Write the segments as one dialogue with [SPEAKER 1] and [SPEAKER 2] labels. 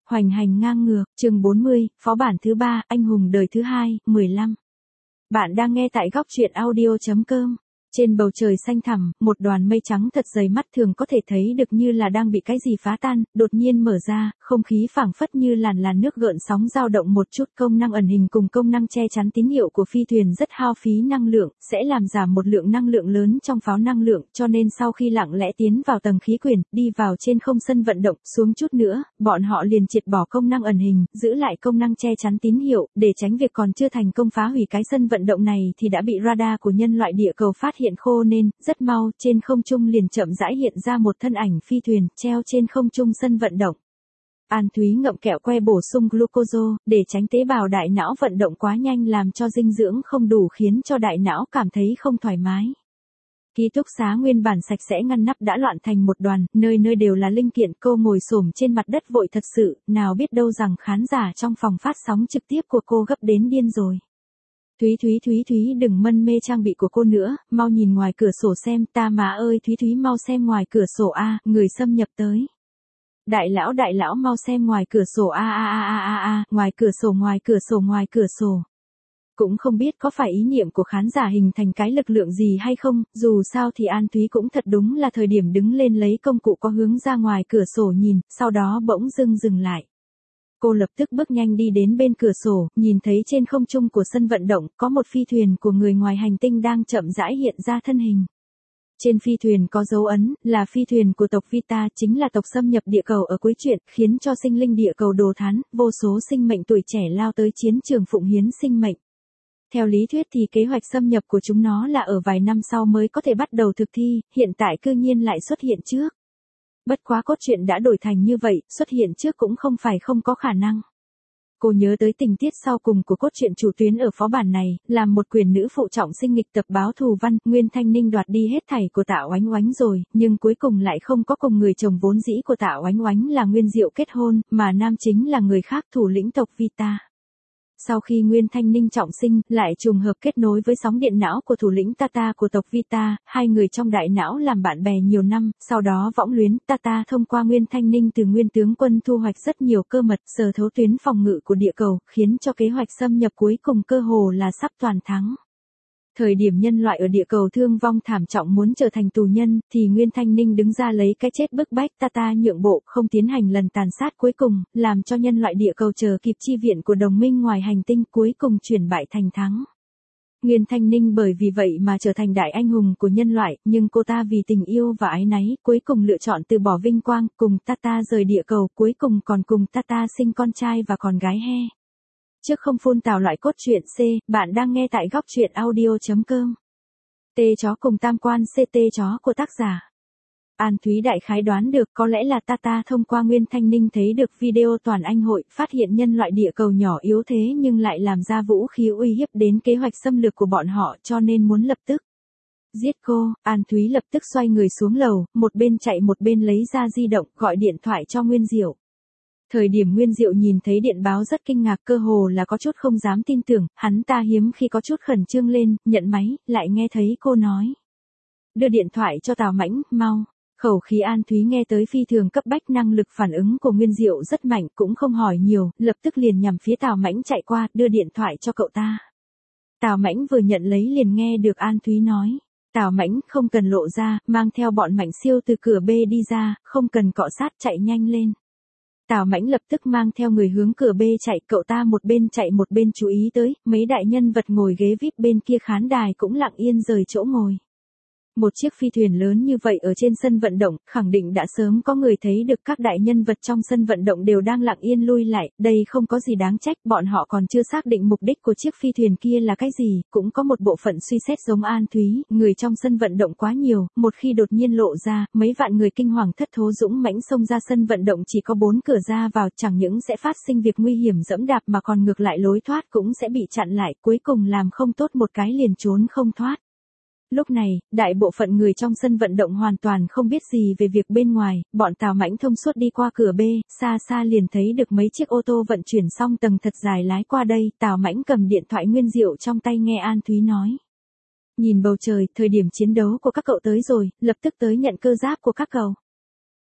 [SPEAKER 1] Hoành hành ngang ngược, chương 40, phó bản thứ 3, anh hùng đời thứ 2, 15. Bạn đang nghe tại góc truyện audio.com. Trên bầu trời xanh thẳm, một đoàn mây trắng thật dày mắt thường có thể thấy được như là đang bị cái gì phá tan, đột nhiên mở ra, không khí phảng phất như làn nước gợn sóng dao động một chút. Công năng ẩn hình cùng công năng che chắn tín hiệu của phi thuyền rất hao phí năng lượng, sẽ làm giảm một lượng năng lượng lớn trong pháo năng lượng, cho nên sau khi lặng lẽ tiến vào tầng khí quyển, đi vào trên không sân vận động, xuống chút nữa, bọn họ liền triệt bỏ công năng ẩn hình, giữ lại công năng che chắn tín hiệu, để tránh việc còn chưa thành công phá hủy cái sân vận động này thì đã bị radar của nhân loại địa cầu phát hiện khô nên, rất mau, trên không trung liền chậm rãi hiện ra một thân ảnh phi thuyền, treo trên không trung sân vận động. An Thúy ngậm kẹo que bổ sung glucose, để tránh tế bào đại não vận động quá nhanh làm cho dinh dưỡng không đủ khiến cho đại não cảm thấy không thoải mái. Ký túc xá nguyên bản sạch sẽ ngăn nắp đã loạn thành một đoàn, nơi nơi đều là linh kiện. Cô ngồi xổm trên mặt đất vội thật sự, nào biết đâu rằng khán giả trong phòng phát sóng trực tiếp của cô gấp đến điên rồi. Thúy đừng mân mê trang bị của cô nữa, mau nhìn ngoài cửa sổ xem. Ta má ơi Thúy mau xem ngoài cửa sổ a, người xâm nhập tới. Đại lão mau xem ngoài cửa sổ a, ngoài cửa sổ. Cũng không biết có phải ý niệm của khán giả hình thành cái lực lượng gì hay không, dù sao thì An Thúy cũng thật đúng là thời điểm đứng lên lấy công cụ có hướng ra ngoài cửa sổ nhìn, sau đó bỗng dừng lại. Cô lập tức bước nhanh đi đến bên cửa sổ, nhìn thấy trên không trung của sân vận động, có một phi thuyền của người ngoài hành tinh đang chậm rãi hiện ra thân hình. Trên phi thuyền có dấu ấn, là phi thuyền của tộc Vita, chính là tộc xâm nhập địa cầu ở cuối truyện, khiến cho sinh linh địa cầu đồ thán, vô số sinh mệnh tuổi trẻ lao tới chiến trường phụng hiến sinh mệnh. Theo lý thuyết thì kế hoạch xâm nhập của chúng nó là ở vài năm sau mới có thể bắt đầu thực thi, hiện tại cư nhiên lại xuất hiện trước. Bất quá cốt truyện đã đổi thành như vậy, xuất hiện trước cũng không phải không có khả năng. Cô nhớ tới tình tiết sau cùng của cốt truyện chủ tuyến ở phó bản này, làm một quyền nữ phụ trọng sinh nghịch tập báo thù văn, Nguyên Thanh Ninh đoạt đi hết thảy của Tạ Oánh Oánh rồi, nhưng cuối cùng lại không có cùng người chồng vốn dĩ của Tạ Oánh Oánh là Nguyên Diệu kết hôn, mà nam chính là người khác, thủ lĩnh tộc Vita. Sau khi Nguyên Thanh Ninh trọng sinh, lại trùng hợp kết nối với sóng điện não của thủ lĩnh Tata của tộc Vita, hai người trong đại não làm bạn bè nhiều năm, sau đó võng luyến. Tata thông qua Nguyên Thanh Ninh từ Nguyên tướng quân thu hoạch rất nhiều cơ mật, sở thấu tuyến phòng ngự của địa cầu, khiến cho kế hoạch xâm nhập cuối cùng cơ hồ là sắp toàn thắng. Thời điểm nhân loại ở địa cầu thương vong thảm trọng muốn trở thành tù nhân, thì Nguyên Thanh Ninh đứng ra lấy cái chết bức bách Tata nhượng bộ, không tiến hành lần tàn sát cuối cùng, làm cho nhân loại địa cầu chờ kịp chi viện của đồng minh ngoài hành tinh, cuối cùng chuyển bại thành thắng. Nguyên Thanh Ninh bởi vì vậy mà trở thành đại anh hùng của nhân loại, nhưng cô ta vì tình yêu và áy náy, cuối cùng lựa chọn từ bỏ vinh quang, cùng Tata rời địa cầu, cuối cùng còn cùng Tata sinh con trai và con gái he. Trước không phun tào loại cốt truyện C, bạn đang nghe tại góc truyện audio.com. T chó cùng tam quan CT chó của tác giả. An Thúy đại khái đoán được có lẽ là Tata thông qua Nguyên Thanh Ninh thấy được video toàn anh hội, phát hiện nhân loại địa cầu nhỏ yếu thế nhưng lại làm ra vũ khí uy hiếp đến kế hoạch xâm lược của bọn họ, cho nên muốn lập tức giết cô. An Thúy lập tức xoay người xuống lầu, một bên chạy một bên lấy ra di động, gọi điện thoại cho Nguyên Diệu. Thời điểm Nguyên Diệu nhìn thấy điện báo rất kinh ngạc, cơ hồ là có chút không dám tin tưởng, hắn ta hiếm khi có chút khẩn trương lên, nhận máy, lại nghe thấy cô nói. Đưa điện thoại cho Tào Mãnh, mau. Khẩu khí An Thúy nghe tới phi thường cấp bách, năng lực phản ứng của Nguyên Diệu rất mạnh, cũng không hỏi nhiều, lập tức liền nhằm phía Tào Mãnh chạy qua, đưa điện thoại cho cậu ta. Tào Mãnh vừa nhận lấy liền nghe được An Thúy nói. Tào Mãnh không cần lộ ra, mang theo bọn Mạnh Siêu từ cửa B đi ra, không cần cọ sát, chạy nhanh lên. Tào Mãnh lập tức mang theo người hướng cửa B chạy, cậu ta một bên chạy một bên chú ý tới, mấy đại nhân vật ngồi ghế VIP bên kia khán đài cũng lặng yên rời chỗ ngồi. Một chiếc phi thuyền lớn như vậy ở trên sân vận động, khẳng định đã sớm có người thấy được. Các đại nhân vật trong sân vận động đều đang lặng yên lui lại, đây không có gì đáng trách, bọn họ còn chưa xác định mục đích của chiếc phi thuyền kia là cái gì, cũng có một bộ phận suy xét giống An Thúy, người trong sân vận động quá nhiều, một khi đột nhiên lộ ra, mấy vạn người kinh hoàng thất thố dũng mãnh xông ra sân vận động chỉ có 4 cửa ra vào, chẳng những sẽ phát sinh việc nguy hiểm dẫm đạp mà còn ngược lại lối thoát cũng sẽ bị chặn lại, cuối cùng làm không tốt một cái liền trốn không thoát. Lúc này, đại bộ phận người trong sân vận động hoàn toàn không biết gì về việc bên ngoài, bọn Tào Mãnh thông suốt đi qua cửa B, xa xa liền thấy được mấy chiếc ô tô vận chuyển xong tầng thật dài lái qua đây. Tào Mãnh cầm điện thoại Nguyên Diệu trong tay nghe An Thúy nói. Nhìn bầu trời, thời điểm chiến đấu của các cậu tới rồi, lập tức tới nhận cơ giáp của các cậu.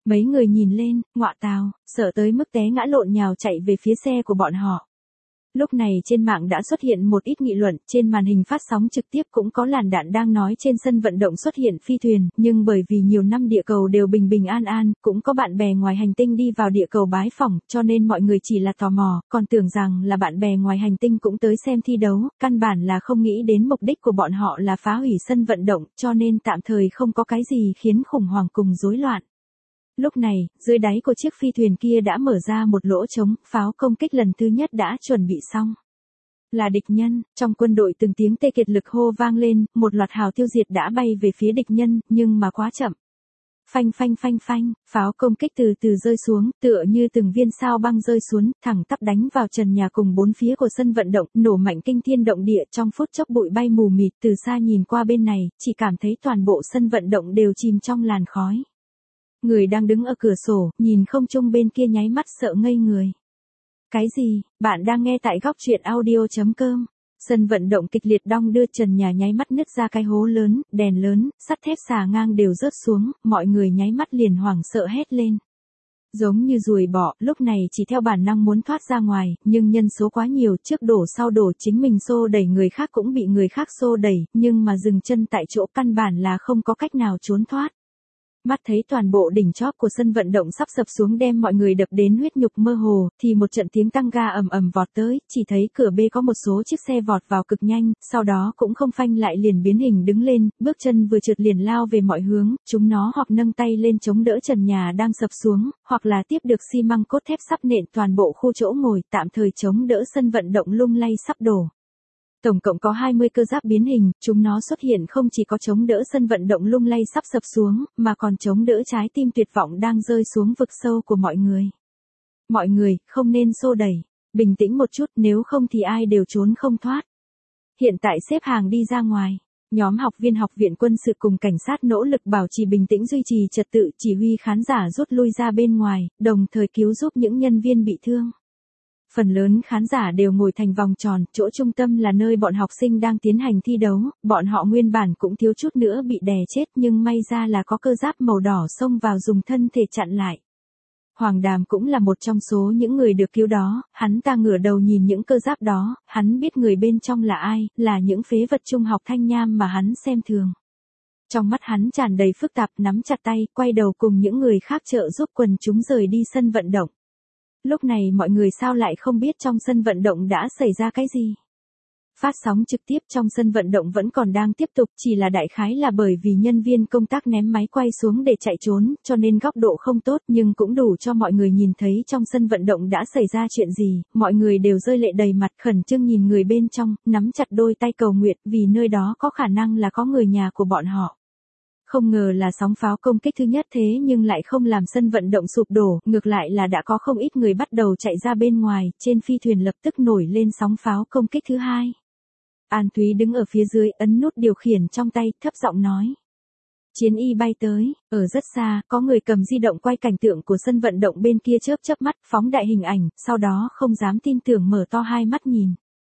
[SPEAKER 1] Mấy người nhìn lên, ngọa tào, sợ tới mức té ngã lộn nhào chạy về phía xe của bọn họ. Lúc này trên mạng đã xuất hiện một ít nghị luận, trên màn hình phát sóng trực tiếp cũng có làn đạn đang nói trên sân vận động xuất hiện phi thuyền, nhưng bởi vì nhiều năm địa cầu đều bình bình an an, cũng có bạn bè ngoài hành tinh đi vào địa cầu bái phỏng, cho nên mọi người chỉ là tò mò, còn tưởng rằng là bạn bè ngoài hành tinh cũng tới xem thi đấu, căn bản là không nghĩ đến mục đích của bọn họ là phá hủy sân vận động, cho nên tạm thời không có cái gì khiến khủng hoảng cùng rối loạn. Lúc này, dưới đáy của chiếc phi thuyền kia đã mở ra một lỗ trống, pháo công kích lần thứ nhất đã chuẩn bị xong. Là địch nhân, trong quân đội từng tiếng tê kiệt lực hô vang lên, một loạt hào tiêu diệt đã bay về phía địch nhân, nhưng mà quá chậm. Phanh phanh phanh phanh, pháo công kích từ từ rơi xuống, tựa như từng viên sao băng rơi xuống, thẳng tắp đánh vào trần nhà cùng bốn phía của sân vận động, nổ mạnh kinh thiên động địa, trong phút chốc bụi bay mù mịt, từ xa nhìn qua bên này, chỉ cảm thấy toàn bộ sân vận động đều chìm trong làn khói. Người đang đứng ở cửa sổ, nhìn không trung bên kia nháy mắt sợ ngây người. Cái gì? Bạn đang nghe tại góc truyện audio.com. Sân vận động kịch liệt đong đưa, trần nhà nháy mắt nứt ra cái hố lớn, đèn lớn, sắt thép xà ngang đều rớt xuống, mọi người nháy mắt liền hoảng sợ hét lên. Giống như ruồi bọ, lúc này chỉ theo bản năng muốn thoát ra ngoài, nhưng nhân số quá nhiều, trước đổ sau đổ, chính mình xô đẩy người khác cũng bị người khác xô đẩy, nhưng mà dừng chân tại chỗ căn bản là không có cách nào trốn thoát. Mắt thấy toàn bộ đỉnh chóp của sân vận động sắp sập xuống đem mọi người đập đến huyết nhục mơ hồ, thì một trận tiếng tăng ga ầm ầm vọt tới, chỉ thấy cửa bê có một số chiếc xe vọt vào cực nhanh, sau đó cũng không phanh lại liền biến hình đứng lên, bước chân vừa trượt liền lao về mọi hướng, chúng nó hoặc nâng tay lên chống đỡ trần nhà đang sập xuống, hoặc là tiếp được xi măng cốt thép sắp nện toàn bộ khu chỗ ngồi, tạm thời chống đỡ sân vận động lung lay sắp đổ. Tổng cộng có 20 cơ giáp biến hình, chúng nó xuất hiện không chỉ có chống đỡ sân vận động lung lay sắp sập xuống, mà còn chống đỡ trái tim tuyệt vọng đang rơi xuống vực sâu của mọi người. Mọi người, không nên xô đẩy. Bình tĩnh một chút, nếu không thì ai đều trốn không thoát. Hiện tại xếp hàng đi ra ngoài. Nhóm học viên học viện quân sự cùng cảnh sát nỗ lực bảo trì bình tĩnh, duy trì trật tự, chỉ huy khán giả rút lui ra bên ngoài, đồng thời cứu giúp những nhân viên bị thương. Phần lớn khán giả đều ngồi thành vòng tròn, chỗ trung tâm là nơi bọn học sinh đang tiến hành thi đấu, bọn họ nguyên bản cũng thiếu chút nữa bị đè chết nhưng may ra là có cơ giáp màu đỏ xông vào dùng thân thể chặn lại. Hoàng Đàm cũng là một trong số những người được cứu đó, hắn ta ngửa đầu nhìn những cơ giáp đó, hắn biết người bên trong là ai, là những phế vật trung học thanh nham mà hắn xem thường. Trong mắt hắn tràn đầy phức tạp, nắm chặt tay, quay đầu cùng những người khác trợ giúp quần chúng rời đi sân vận động. Lúc này mọi người sao lại không biết trong sân vận động đã xảy ra cái gì? Phát sóng trực tiếp trong sân vận động vẫn còn đang tiếp tục, chỉ là đại khái là bởi vì nhân viên công tác ném máy quay xuống để chạy trốn, cho nên góc độ không tốt, nhưng cũng đủ cho mọi người nhìn thấy trong sân vận động đã xảy ra chuyện gì, mọi người đều rơi lệ đầy mặt, khẩn trương nhìn người bên trong, nắm chặt đôi tay cầu nguyện, vì nơi đó có khả năng là có người nhà của bọn họ. Không ngờ là sóng pháo công kích thứ nhất thế nhưng lại không làm sân vận động sụp đổ, ngược lại là đã có không ít người bắt đầu chạy ra bên ngoài, trên phi thuyền lập tức nổi lên sóng pháo công kích thứ hai. An Thúy đứng ở phía dưới, ấn nút điều khiển trong tay, thấp giọng nói. Chiến y bay tới, ở rất xa, có người cầm di động quay cảnh tượng của sân vận động bên kia, chớp mắt, phóng đại hình ảnh, sau đó không dám tin tưởng mở to hai mắt nhìn.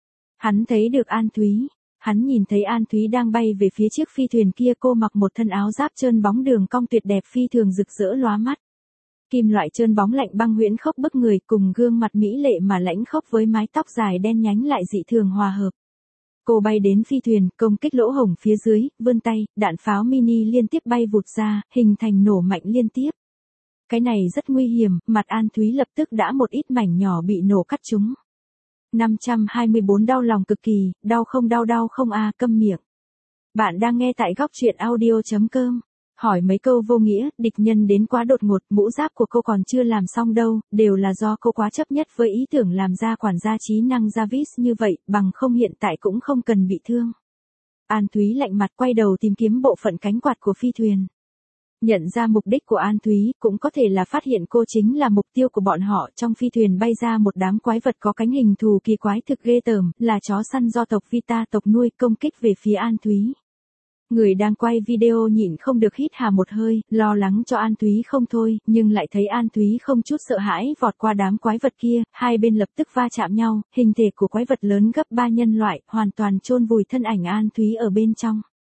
[SPEAKER 1] Hắn thấy được An Thúy. Hắn nhìn thấy An Thúy đang bay về phía chiếc phi thuyền kia, cô mặc một thân áo giáp trơn bóng đường cong tuyệt đẹp phi thường rực rỡ lóa mắt. Kim loại trơn bóng lạnh băng huyễn khốc bức người, cùng gương mặt mỹ lệ mà lãnh khốc với mái tóc dài đen nhánh lại dị thường hòa hợp. Cô bay đến phi thuyền, công kích lỗ hổng phía dưới, vươn tay, đạn pháo mini liên tiếp bay vụt ra, hình thành nổ mạnh liên tiếp. Cái này rất nguy hiểm, mặt An Thúy lập tức đã một ít mảnh nhỏ bị nổ cắt trúng. 524 đau lòng cực kỳ, đau không câm miệng. Bạn đang nghe tại góc truyện audio.com. Hỏi mấy câu vô nghĩa, địch nhân đến quá đột ngột, mũ giáp của cô còn chưa làm xong đâu, đều là do cô quá chấp nhất với ý tưởng làm ra quản gia trí năng Jarvis như vậy, bằng không hiện tại cũng không cần bị thương. An Thúy lạnh mặt quay đầu tìm kiếm bộ phận cánh quạt của phi thuyền. Nhận ra mục đích của An Thúy, cũng có thể là phát hiện cô chính là mục tiêu của bọn họ. Trong phi thuyền bay ra một đám quái vật có cánh hình thù kỳ quái thực ghê tởm, là chó săn do tộc Vita tộc nuôi, công kích về phía An Thúy. Người đang quay video nhịn không được hít hà một hơi, lo lắng cho An Thúy không thôi, nhưng lại thấy An Thúy không chút sợ hãi vọt qua đám quái vật kia, hai bên lập tức va chạm nhau, hình thể của quái vật lớn gấp 3 nhân loại, hoàn toàn chôn vùi thân ảnh An Thúy ở bên trong.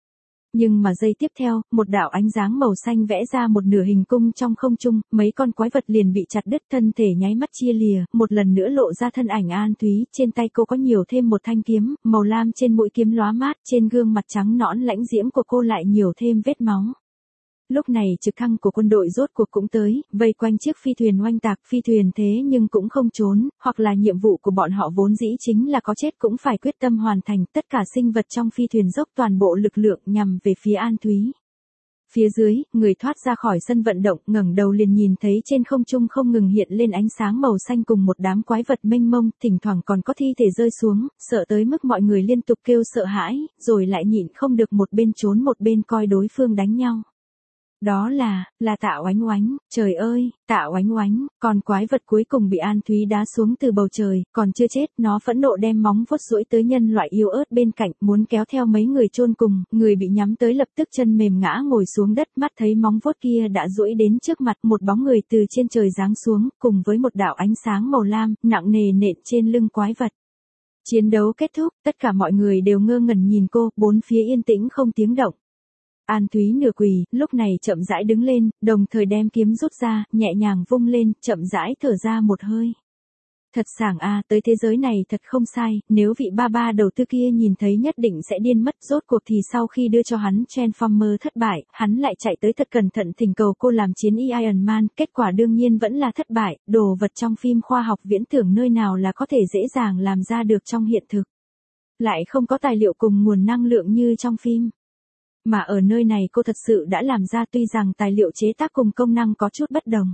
[SPEAKER 1] Nhưng mà giây tiếp theo, một đạo ánh sáng màu xanh vẽ ra một nửa hình cung trong không trung, mấy con quái vật liền bị chặt đứt thân thể nháy mắt chia lìa, một lần nữa lộ ra thân ảnh An Thúy, trên tay cô có nhiều thêm một thanh kiếm, màu lam trên mũi kiếm lóa mát, trên gương mặt trắng nõn lãnh diễm của cô lại nhiều thêm vết máu. Lúc này trực thăng của quân đội rốt cuộc cũng tới, vây quanh chiếc phi thuyền oanh tạc, phi thuyền thế nhưng cũng không trốn, hoặc là nhiệm vụ của bọn họ vốn dĩ chính là có chết cũng phải quyết tâm hoàn thành, tất cả sinh vật trong phi thuyền dốc toàn bộ lực lượng nhằm về phía An Thúy. Phía dưới, người thoát ra khỏi sân vận động, ngẩng đầu liền nhìn thấy trên không trung không ngừng hiện lên ánh sáng màu xanh cùng một đám quái vật mênh mông, thỉnh thoảng còn có thi thể rơi xuống, sợ tới mức mọi người liên tục kêu sợ hãi, rồi lại nhịn không được một bên trốn một bên coi đối phương đánh nhau. Đó là Tạ Oánh Oánh, trời ơi, Tạ Oánh Oánh, con quái vật cuối cùng bị An Thúy đá xuống từ bầu trời, còn chưa chết, nó phẫn nộ đem móng vuốt duỗi tới nhân loại yếu ớt bên cạnh, muốn kéo theo mấy người chôn cùng, người bị nhắm tới lập tức chân mềm ngã ngồi xuống đất, mắt thấy móng vuốt kia đã duỗi đến trước mặt, một bóng người từ trên trời giáng xuống, cùng với một đạo ánh sáng màu lam, nặng nề nện trên lưng quái vật. Chiến đấu kết thúc, tất cả mọi người đều ngơ ngẩn nhìn cô, bốn phía yên tĩnh không tiếng động. An Thúy nửa quỳ, lúc này chậm rãi đứng lên, đồng thời đem kiếm rút ra, nhẹ nhàng vung lên, chậm rãi thở ra một hơi. Thật sảng a, tới thế giới này thật không sai, nếu vị ba ba đầu tư kia nhìn thấy nhất định sẽ điên mất, rốt cuộc thì sau khi đưa cho hắn Transformer thất bại, hắn lại chạy tới thật cẩn thận thỉnh cầu cô làm chiến y Iron Man, kết quả đương nhiên vẫn là thất bại, đồ vật trong phim khoa học viễn tưởng nơi nào là có thể dễ dàng làm ra được trong hiện thực. Lại không có tài liệu cùng nguồn năng lượng như trong phim. Mà ở nơi này cô thật sự đã làm ra, tuy rằng tài liệu chế tác cùng công năng có chút bất đồng.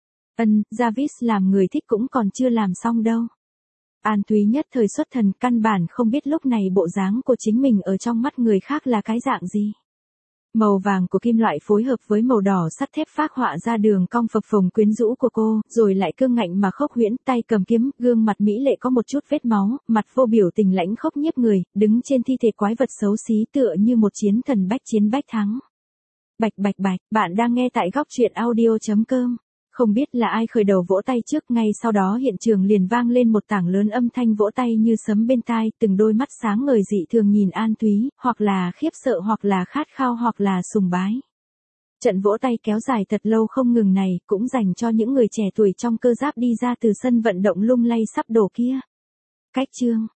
[SPEAKER 1] Jarvis làm người thích cũng còn chưa làm xong đâu. An Thúy nhất thời xuất thần, căn bản không biết lúc này bộ dáng của chính mình ở trong mắt người khác là cái dạng gì. Màu vàng của kim loại phối hợp với màu đỏ sắt thép phác họa ra đường cong phập phồng quyến rũ của cô, rồi lại cương ngạnh mà khốc huyễn, tay cầm kiếm, gương mặt mỹ lệ có một chút vết máu, mặt vô biểu tình lãnh khốc nhiếp người, đứng trên thi thể quái vật xấu xí tựa như một chiến thần bách chiến bách thắng. Bạch bạch bạch, bạn đang nghe tại góc truyện audio.com. Không biết là ai khởi đầu vỗ tay trước, ngay sau đó hiện trường liền vang lên một tảng lớn âm thanh vỗ tay như sấm bên tai, từng đôi mắt sáng ngời dị thường nhìn An Thúy, hoặc là khiếp sợ hoặc là khát khao hoặc là sùng bái. Trận vỗ tay kéo dài thật lâu không ngừng này, cũng dành cho những người trẻ tuổi trong cơ giáp đi ra từ sân vận động lung lay sắp đổ kia. Cách chương